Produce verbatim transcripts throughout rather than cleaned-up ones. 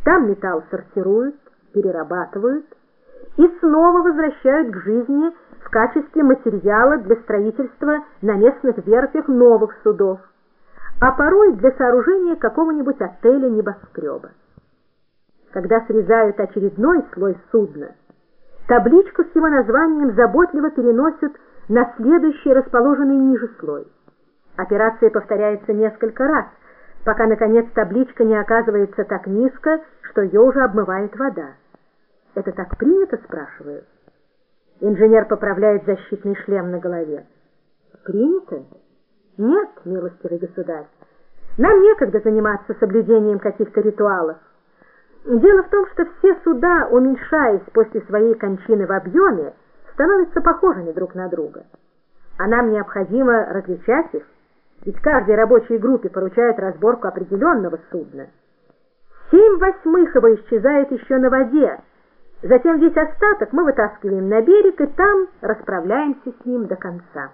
Там металл сортируют, перерабатывают и снова возвращают к жизни в качестве материала для строительства на местных верфях новых судов, а порой для сооружения какого-нибудь отеля-небоскреба. Когда срезают очередной слой судна, табличку с его названием заботливо переносят на следующий, расположенный ниже слой. Операция повторяется несколько раз, пока, наконец, табличка не оказывается так низко, что ее уже обмывает вода. «Это так принято?» — спрашиваю. Инженер поправляет защитный шлем на голове. «Принято? Нет, милостивый государь. Нам некогда заниматься соблюдением каких-то ритуалов. Дело в том, что все суда, уменьшаясь после своей кончины в объеме, становятся похожими друг на друга. А нам необходимо различать их, ведь каждой рабочей группе поручают разборку определенного судна. Семь восьмых его исчезает еще на воде, затем весь остаток мы вытаскиваем на берег и там расправляемся с ним до конца».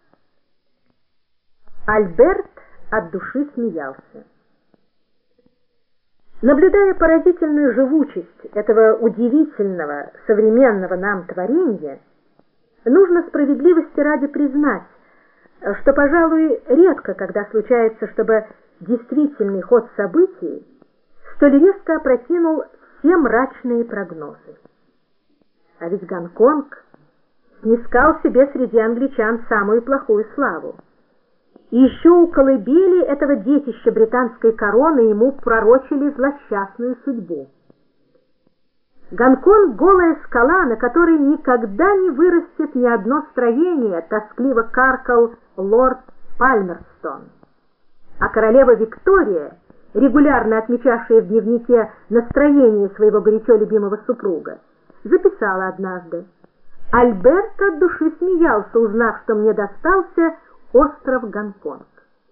Альберт от души смеялся. Наблюдая поразительную живучесть этого удивительного современного нам творения, нужно справедливости ради признать, что, пожалуй, редко когда случается, чтобы действительный ход событий столь резко опрокинул все мрачные прогнозы. А ведь Гонконг снискал себе среди англичан самую плохую славу. И еще у колыбели этого детища британской короны ему пророчили злосчастную судьбу. Гонконг — голая скала, на которой никогда не вырастет ни одно строение, тоскливо каркал лорд Пальмерстон. А королева Виктория, регулярно отмечавшая в дневнике настроение своего горячо любимого супруга, записала однажды: «Альберт от души смеялся, узнав, что мне достался остров Гонконг».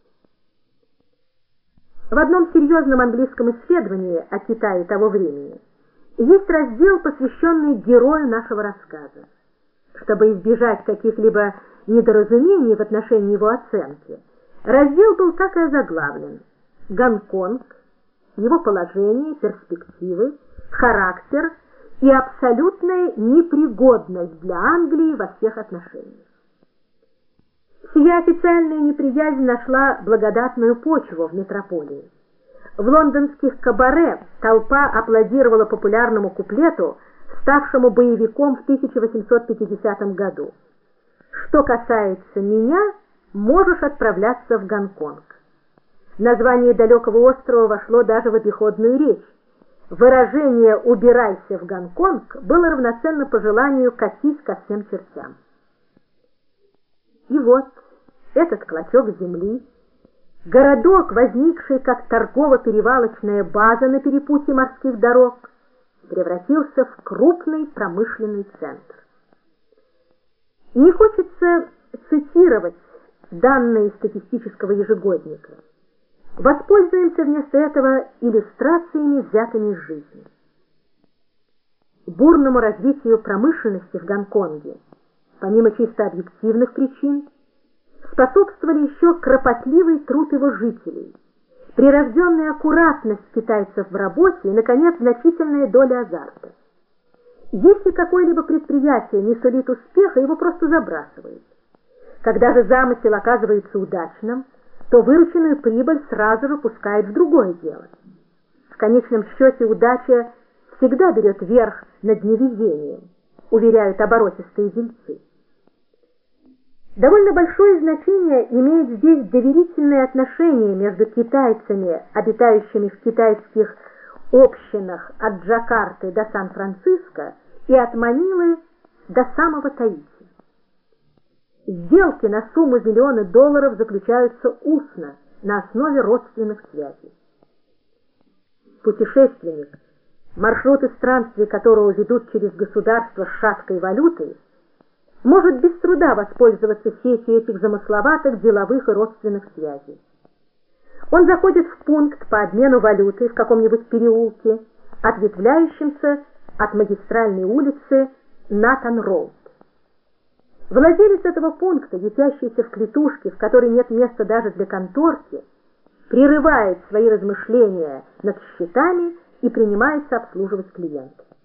В одном серьезном английском исследовании о Китае того времени есть раздел, посвященный герою нашего рассказа. Чтобы избежать каких-либо недоразумений в отношении его оценки, раздел был так и озаглавлен: «Гонконг, его положение, перспективы, характер и абсолютная непригодность для Англии во всех отношениях». Сия официальная неприязнь нашла благодатную почву в метрополии. В лондонских кабаре толпа аплодировала популярному куплету, ставшему боевиком в тысяча восемьсот пятидесятом году: «Что касается меня, можешь отправляться в Гонконг». Название далекого острова вошло даже в обиходную речь. Выражение «убирайся в Гонконг» было равноценно пожеланию «катись ко всем чертям». И вот этот клочок земли, городок, возникший как торгово-перевалочная база на перепутье морских дорог, превратился в крупный промышленный центр. Не хочется цитировать данные статистического ежегодника. Воспользуемся вместо этого иллюстрациями, взятыми из жизни. Бурному развитию промышленности в Гонконге, помимо чисто объективных причин, способствовали еще кропотливый труд его жителей, прирожденная аккуратность китайцев в работе и, наконец, значительная доля азарта. Если какое-либо предприятие не сулит успеха, его просто забрасывают. Когда же замысел оказывается удачным, то вырученную прибыль сразу же пускают в другое дело. В конечном счете удача всегда берет верх над невезением, уверяют оборотистые дельцы. Довольно большое значение имеет здесь доверительные отношения между китайцами, обитающими в китайских общинах от Джакарты до Сан-Франциско и от Манилы до самого Таити. Сделки на сумму миллиона долларов заключаются устно, на основе родственных связей. Путешественник, маршруты странствий которого ведут через государство с шаткой валютой, может без труда воспользоваться сетью этих замысловатых деловых и родственных связей. Он заходит в пункт по обмену валюты в каком-нибудь переулке, ответвляющемся от магистральной улицы Натан-Роуд. Владелец этого пункта, ютящийся в клетушке, в которой нет места даже для конторки, прерывает свои размышления над счетами и принимается обслуживать клиента.